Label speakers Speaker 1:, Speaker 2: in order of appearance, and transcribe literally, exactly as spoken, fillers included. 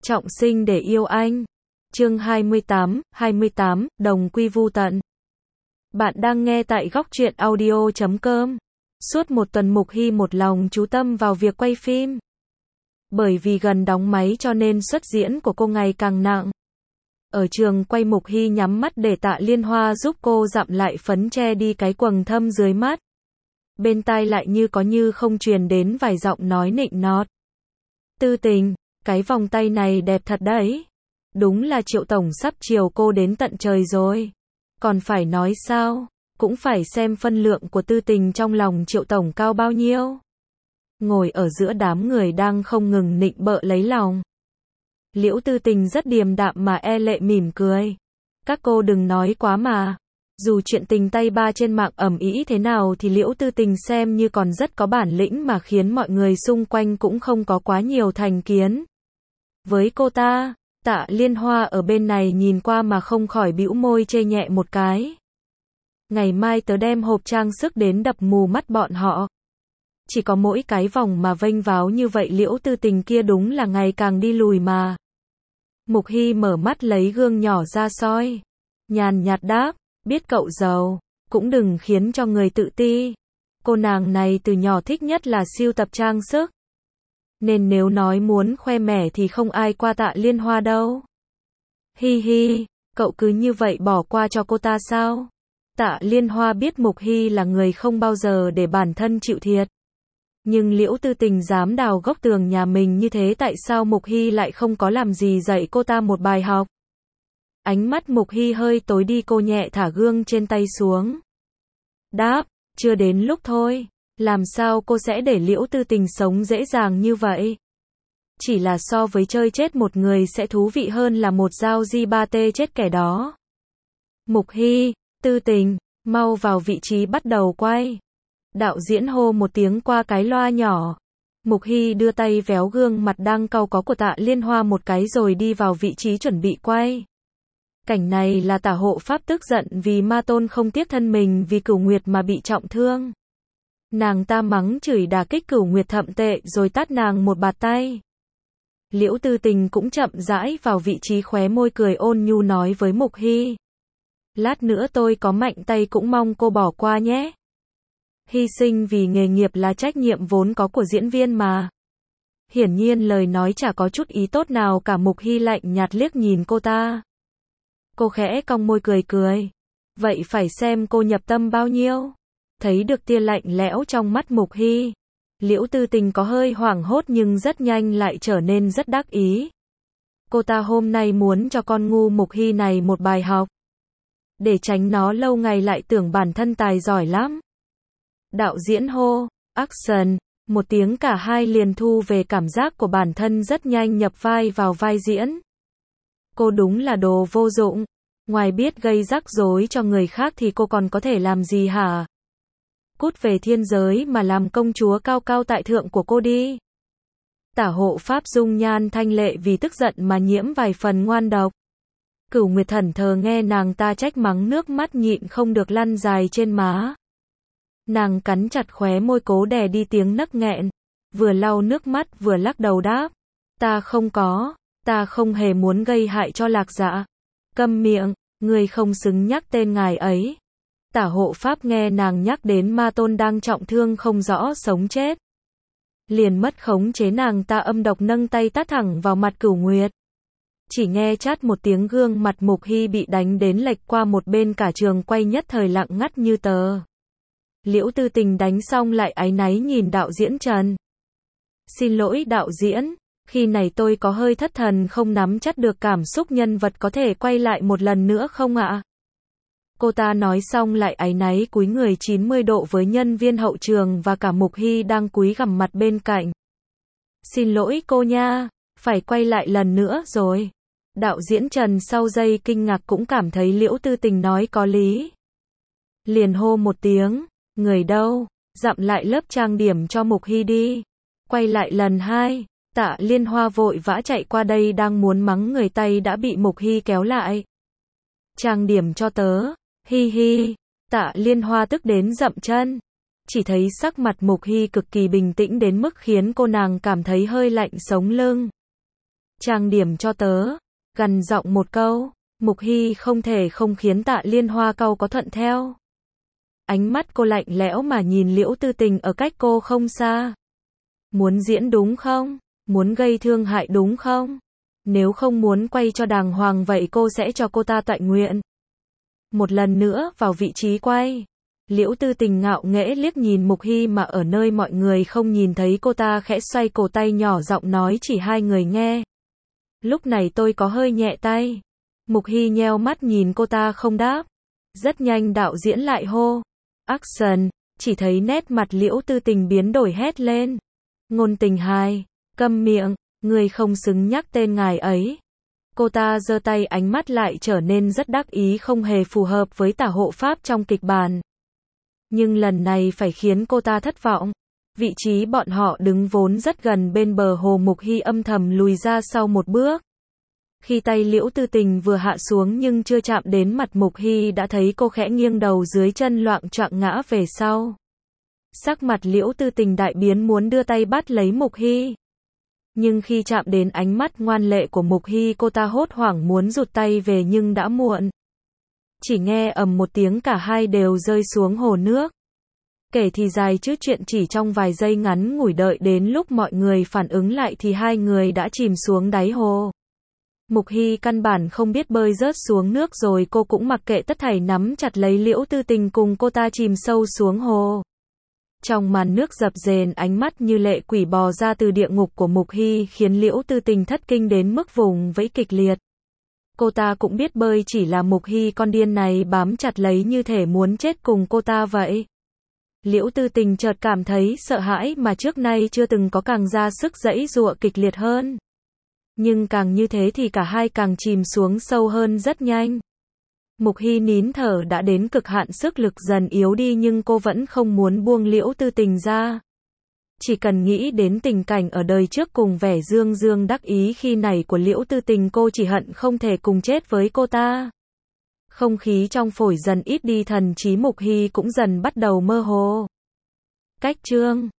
Speaker 1: Trọng sinh để yêu anh. Chương hai mươi tám, hai mươi tám, đồng quy vu tận. Bạn đang nghe tại góc truyện audio chấm com. Suốt một tuần Mục Hy một lòng chú tâm vào việc quay phim. Bởi vì gần đóng máy cho nên xuất diễn của cô ngày càng nặng. Ở trường quay Mục Hy nhắm mắt để Tạ Liên Hoa giúp cô dặm lại phấn che đi cái quầng thâm dưới mắt. Bên tai lại như có như không truyền đến vài giọng nói nịnh nọt. Tư Tình, cái vòng tay này đẹp thật đấy. Đúng là Triệu Tổng sắp chiều cô đến tận trời rồi. Còn phải nói sao, cũng phải xem phân lượng của Tư Tình trong lòng Triệu Tổng cao bao nhiêu. Ngồi ở giữa đám người đang không ngừng nịnh bợ lấy lòng. Liễu Tư Tình rất điềm đạm mà e lệ mỉm cười. Các cô đừng nói quá mà. Dù chuyện tình tay ba trên mạng ầm ĩ thế nào thì Liễu Tư Tình xem như còn rất có bản lĩnh mà khiến mọi người xung quanh cũng không có quá nhiều thành kiến. Với cô ta, Tạ Liên Hoa ở bên này nhìn qua mà không khỏi bĩu môi chê nhẹ một cái. Ngày mai tớ đem hộp trang sức đến đập mù mắt bọn họ. Chỉ có mỗi cái vòng mà vênh váo như vậy Liễu Tư Tình kia đúng là ngày càng đi lùi mà. Mục Hy mở mắt lấy gương nhỏ ra soi. Nhàn nhạt đáp, biết cậu giàu, cũng đừng khiến cho người tự ti. Cô nàng này từ nhỏ thích nhất là sưu tập trang sức. Nên nếu nói muốn khoe mẽ thì không ai qua Tạ Liên Hoa đâu. Hi hi, cậu cứ như vậy bỏ qua cho cô ta sao? Tạ Liên Hoa biết Mục Hy là người không bao giờ để bản thân chịu thiệt. Nhưng Liễu Tư Tình dám đào góc tường nhà mình như thế tại sao Mục Hy lại không có làm gì dạy cô ta một bài học? Ánh mắt Mục Hy hơi tối đi, cô nhẹ thả gương trên tay xuống. Đáp, chưa đến lúc thôi. Làm sao cô sẽ để Liễu Tư Tình sống dễ dàng như vậy? Chỉ là so với chơi chết một người sẽ thú vị hơn là một dao di ba tê chết kẻ đó. Mục Hy, Tư Tình, mau vào vị trí bắt đầu quay. Đạo diễn hô một tiếng qua cái loa nhỏ. Mục Hy đưa tay véo gương mặt đang cau có của Tạ Liên Hoa một cái rồi đi vào vị trí chuẩn bị quay. Cảnh này là Tả Hộ Pháp tức giận vì Ma Tôn không tiếc thân mình vì Cửu Nguyệt mà bị trọng thương. Nàng ta mắng chửi đả kích Cửu Nguyệt thậm tệ rồi tát nàng một bạt tay. Liễu Tư Tình cũng chậm rãi vào vị trí, khóe môi cười ôn nhu nói với Mục Hy. Lát nữa tôi có mạnh tay cũng mong cô bỏ qua nhé. Hy sinh vì nghề nghiệp là trách nhiệm vốn có của diễn viên mà. Hiển nhiên lời nói chả có chút ý tốt nào cả. Mục Hy lạnh nhạt liếc nhìn cô ta. Cô khẽ cong môi cười cười. Vậy phải xem cô nhập tâm bao nhiêu. Thấy được tia lạnh lẽo trong mắt Mục Hy. Liễu Tư Tình có hơi hoảng hốt nhưng rất nhanh lại trở nên rất đắc ý. Cô ta hôm nay muốn cho con ngu Mục Hy này một bài học. Để tránh nó lâu ngày lại tưởng bản thân tài giỏi lắm. Đạo diễn hô, action, một tiếng cả hai liền thu về cảm giác của bản thân rất nhanh nhập vai vào vai diễn. Cô đúng là đồ vô dụng. Ngoài biết gây rắc rối cho người khác thì cô còn có thể làm gì hả? Cút về thiên giới mà làm công chúa cao cao tại thượng của cô đi. Tả Hộ Pháp dung nhan thanh lệ vì tức giận mà nhiễm vài phần ngoan độc. Cửu Nguyệt thẫn thờ nghe nàng ta trách mắng, nước mắt nhịn không được lăn dài trên má. Nàng cắn chặt khóe môi cố đè đi tiếng nấc nghẹn, vừa lau nước mắt vừa lắc đầu đáp. Ta không có, ta không hề muốn gây hại cho Lạc Dạ. Câm miệng, người không xứng nhắc tên ngài ấy. Tả Hộ Pháp nghe nàng nhắc đến Ma Tôn đang trọng thương không rõ sống chết. Liền mất khống chế, nàng ta âm độc nâng tay tát thẳng vào mặt Cửu Nguyệt. Chỉ nghe chát một tiếng, gương mặt Mục Hy bị đánh đến lệch qua một bên, cả trường quay nhất thời lặng ngắt như tờ. Liễu Tư Tình đánh xong lại áy náy nhìn đạo diễn Trần. Xin lỗi đạo diễn, khi này tôi có hơi thất thần không nắm chắc được cảm xúc nhân vật, có thể quay lại một lần nữa không ạ? Cô ta nói xong lại áy náy cúi người chín mươi độ với nhân viên hậu trường và cả Mục Hy đang cúi gằm mặt bên cạnh. Xin lỗi cô nha, phải quay lại lần nữa rồi. Đạo diễn Trần sau giây kinh ngạc cũng cảm thấy Liễu Tư Tình nói có lý. Liền hô một tiếng, người đâu, dặm lại lớp trang điểm cho Mục Hy đi. Quay lại lần hai, Tạ Liên Hoa vội vã chạy qua đây đang muốn mắng người, tay đã bị Mục Hy kéo lại. Trang điểm cho tớ, hi hi. Tạ Liên Hoa tức đến dậm chân. Chỉ thấy sắc mặt Mục Hy cực kỳ bình tĩnh đến mức khiến cô nàng cảm thấy hơi lạnh sống lưng. Trang điểm cho tớ. Gằn giọng một câu. Mục Hy không thể không khiến Tạ Liên Hoa cau có thuận theo. Ánh mắt cô lạnh lẽo mà nhìn Liễu Tư Tình ở cách cô không xa. Muốn diễn đúng không? Muốn gây thương hại đúng không? Nếu không muốn quay cho đàng hoàng vậy cô sẽ cho cô ta tọa nguyện. Một lần nữa vào vị trí quay. Liễu Tư Tình ngạo nghễ liếc nhìn Mục Hy mà ở nơi mọi người không nhìn thấy cô ta khẽ xoay cổ tay nhỏ giọng nói chỉ hai người nghe. Lúc này tôi có hơi nhẹ tay. Mục Hy nheo mắt nhìn cô ta không đáp. Rất nhanh đạo diễn lại hô. Action, chỉ thấy nét mặt Liễu Tư Tình biến đổi hét lên. Ngôn Tình Hai, câm miệng, người không xứng nhắc tên ngài ấy. Cô ta giơ tay ánh mắt lại trở nên rất đắc ý không hề phù hợp với tả hộ pháp trong kịch bản. Nhưng lần này phải khiến cô ta thất vọng. Vị trí bọn họ đứng vốn rất gần bên bờ hồ, Mục Hy âm thầm lùi ra sau một bước. Khi tay Liễu Tư Tình vừa hạ xuống nhưng chưa chạm đến mặt Mục Hy đã thấy cô khẽ nghiêng đầu dưới chân loạng choạng ngã về sau. Sắc mặt Liễu Tư Tình đại biến muốn đưa tay bắt lấy Mục Hy. Nhưng khi chạm đến ánh mắt ngoan lệ của Mục Hy cô ta hốt hoảng muốn rụt tay về nhưng đã muộn. Chỉ nghe ầm một tiếng cả hai đều rơi xuống hồ nước. Kể thì dài chứ chuyện chỉ trong vài giây ngắn ngủi đợi đến lúc mọi người phản ứng lại thì hai người đã chìm xuống đáy hồ. Mục Hy căn bản không biết bơi rớt xuống nước rồi cô cũng mặc kệ tất thảy nắm chặt lấy Liễu Tư Tình cùng cô ta chìm sâu xuống hồ. Trong màn nước dập dềnh ánh mắt như lệ quỷ bò ra từ địa ngục của Mục Hy khiến Liễu Tư Tình thất kinh đến mức vùng vẫy kịch liệt. Cô ta cũng biết bơi chỉ là Mục Hy con điên này bám chặt lấy như thể muốn chết cùng cô ta vậy. Liễu Tư Tình chợt cảm thấy sợ hãi mà trước nay chưa từng có, càng ra sức giãy giụa kịch liệt hơn. Nhưng càng như thế thì cả hai càng chìm xuống sâu hơn rất nhanh. Mục Hy nín thở đã đến cực hạn, sức lực dần yếu đi nhưng cô vẫn không muốn buông Liễu Tư Tình ra. Chỉ cần nghĩ đến tình cảnh ở đời trước cùng vẻ dương dương đắc ý khi này của Liễu Tư Tình cô chỉ hận không thể cùng chết với cô ta. Không khí trong phổi dần ít đi, thần trí Mục Hy cũng dần bắt đầu mơ hồ. Cách chương